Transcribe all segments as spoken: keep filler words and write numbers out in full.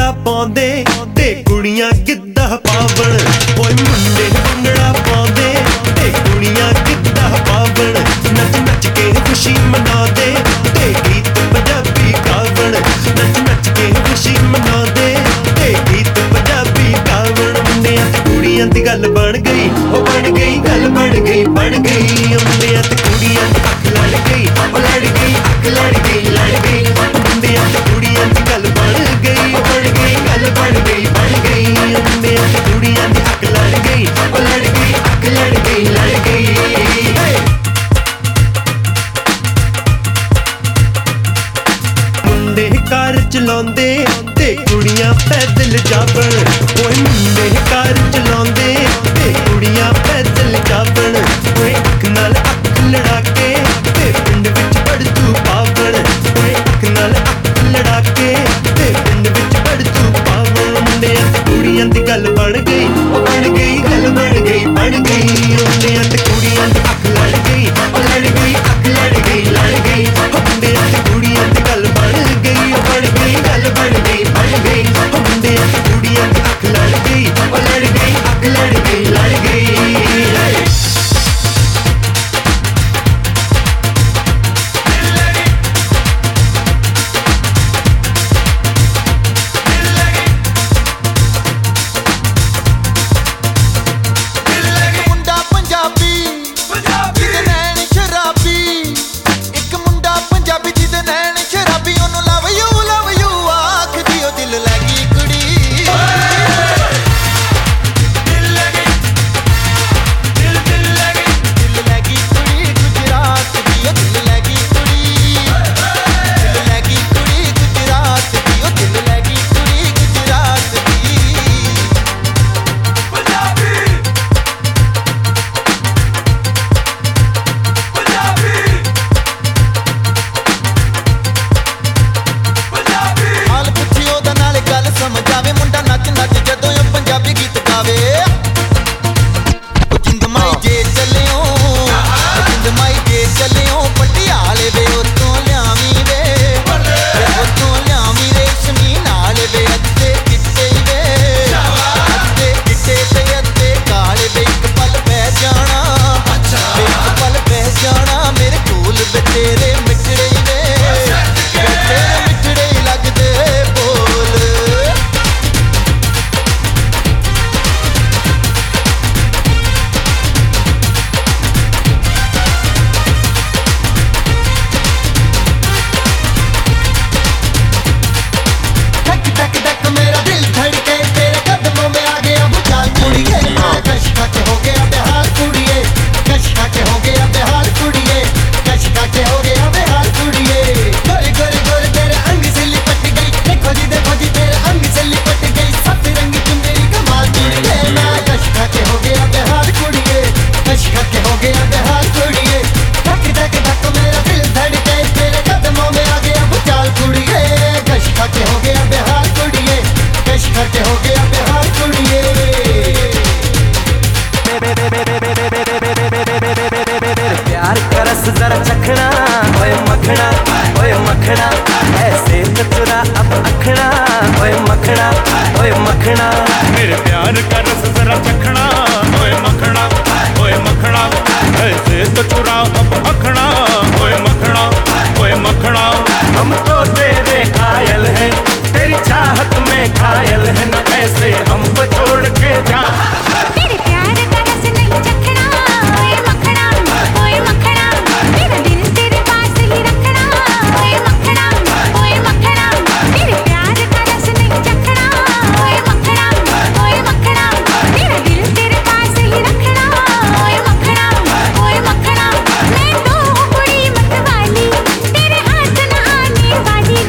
ਭੰਗੜਾ ਪਾਉਂਦੇ ਤੇ ਕੁੜੀਆਂ ਗਿੱਧਾ ਪਾਵਣ। ਓਏ ਮੁੰਡੇ ਭੰਗੜਾ ਪਾਉਂਦੇ ਤੇ ਕੁੜੀਆਂ ਗਿੱਧਾ ਪਾਵਣ। ਨੱਚ ਨੱਚ ਕੇ ਖੁਸ਼ੀ ਮਨਾਉਂਦੇ ਤੇ ਗੀਤ ਪੰਜਾਬੀ ਗਾਵਣ। ਨੱਚ ਨੱਚ ਕੇ ਖੁਸ਼ੀ ਮਨਾਉਂਦੇ ਤੇ ਗੀਤ ਪੰਜਾਬੀ ਗਾਵਣ। ਮੁੰਡਿਆਂ ਤੇ ਕੁੜੀਆਂ ਦੀ ਗੱਲ ਬਣ ਗਈ, ਉਹ ਬਣ ਗਈ ਗੱਲ ਬਣ ਗਈ ਬਣ ਗਈ। ਮੁੰਡਿਆਂ ਤੇ ਕੁੜੀਆਂ ਦੀ ਅੱਖ ਲੜ ਗਈ, ਉਹ ਲੜ ਗਈ ਅੱਖ ਲੜ ਗਈ ਲੜ ਗਈ। ਮੁੰਡਿਆਂ ਤੇ ਕੁੜੀਆਂ ਦੀ ਗੱਲ ਬਣ ਗਈ, ਉਹ ਬਣ ਗਈ ਗੱਲ ਬਣ ਗਈ ਬਣ ਗਈ। ਮੁੰਡਿਆਂ ਤੇ ਕੁੜੀਆਂ ਦੀ ਅੱਖ ਲੜ ਗਈ, ਉਹ ਲੜ ਗਈ ਅੱਖ ਲੜ ਗਈ ਲੜ ਗਈ। ਮੁੰਡੇ ਕਾਰ ਚਲਾਉਂਦੇ ਤੇ ਕੁੜੀਆਂ ਪੈਦਲ ਜਾਵਣ। ਓਏ ਮੁੰਡੇ ਕਾਰ ਚਲਾਉਂਦੇ ਤੇ ਕੁੜੀਆਂ ਪੈਦਲ ਜਾਵਣ। ਓਏ ਅੱਖ ਨਾਲ ਅੱਖ ਲੜਾ ਕੇ ਤੇ ਪਿੰਡ ਵਿੱਚ ਪੜਤੂ ਪਾਵਣ। ਓਏ ਅੱਖ ਨਾਲ ਅੱਖ ਲੜਾ ਕੇ ਤੇ ਪਿੰਡ ਵਿੱਚ ਪੜਤੂ ਪਾਵਣ। ਮੁੰਡਿਆਂ ਤੇ ਕੁੜੀਆਂ ਦੀ ਗੱਲ ਬਣ ਗਈ, ਉਹ ਬਣ ਗਈ ਗੱਲ ਬਣ ਗਈ ਬਣ ਗਈ। ਮੁੰਡਿਆਂ ਤੇ ਕੁੜੀਆਂ ਦੀ ਅੱਖ ਲੜ ਗਈ, ਉਹ ਲੜ ਗਈ ਅੱਖ ਲੜ ਗਈ ਲੜ ਗਈ। ਮੁੰਡਿਆਂ ਤੇ ਕੁੜੀਆਂ ਦੀ ਗੱਲ ਬਣ ਗਈ, ਉਹ ਬਣ ਗਈ ਗੱਲ ਬਣ ਗਈ ਬਣ ਗਈ। ਮੁੰਡਿਆਂ ਤੇ ਕੁੜੀਆਂ ਦੀ ਅੱਖ ਲੜ ਗਈ, ਉਹ ਲੜ ਗਈ ਅੱਖ ਲੜ ਗਈ ਲੜ ਗਈ। जरा चखना ओए मखना ओए मखना ऐसे तो चुरा अब अखना ओए मखना ओए मखना। मेरे प्यार का रस जरा चखना ओए मखना ओए मखना ऐसे तो चुरा अब अखना ओए मखना ओए मखना। हम तो तेरे कायल हैं, तेरी चाहत में घायल है न ऐसे हमको छोड़ के जा। मेरे प्यार का रस नहीं चखना ओए मखना ओए मखना। मेरा दिल तेरे पास ही रखना ओए मखना ओए मखना। मेरे प्यार का रस नहीं चखना ओए मखना ओए मखना। मेरा दिल तेरे पास ही रखना ओए मखना ओए मखना। मैं तो कुड़ी मत वाली तेरे हाथ न आने वाली।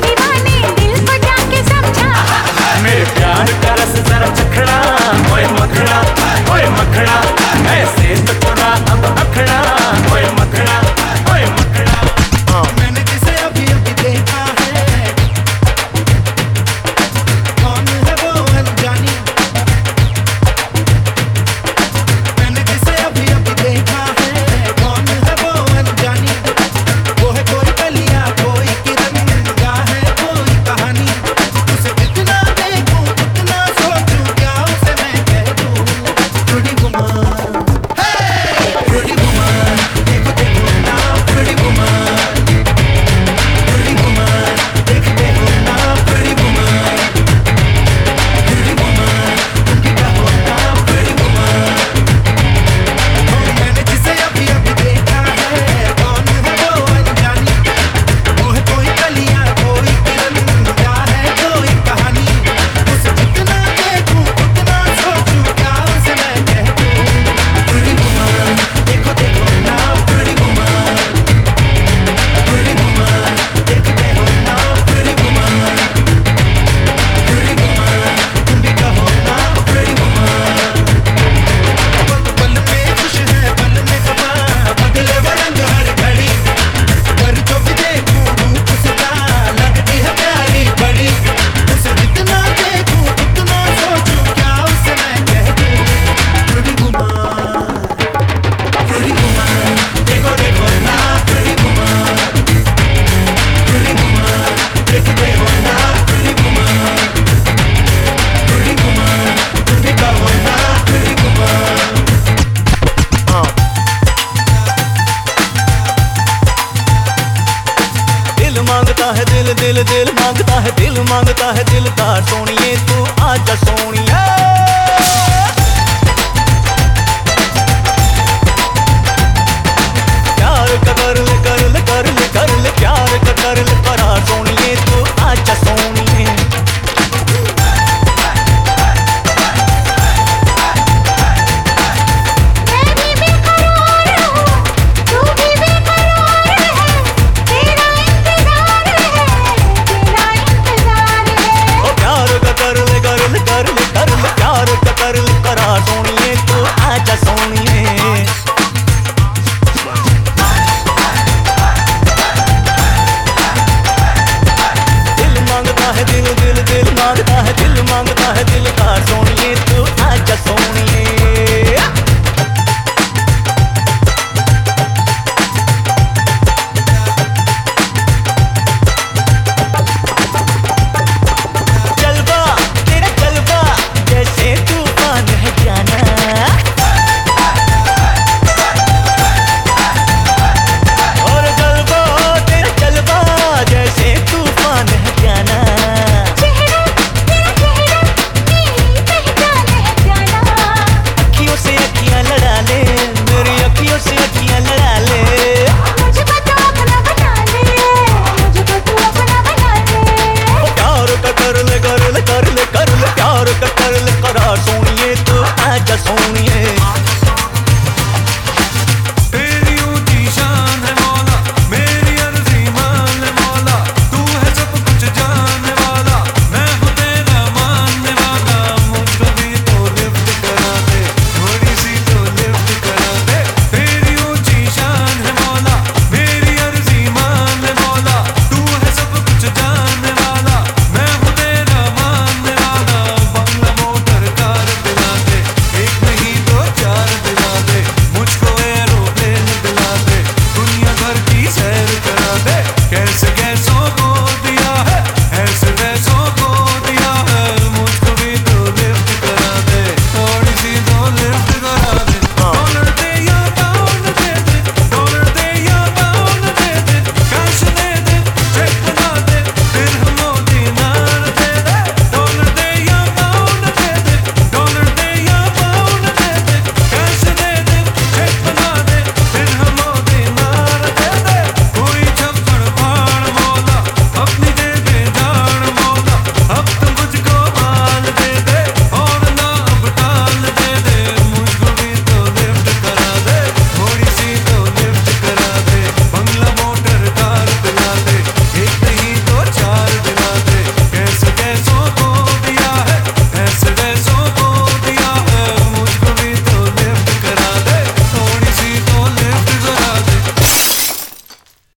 है दिल दिल दिल मांगता है दिल मांगता है दिल का सोनिए तू आजा सोनिए।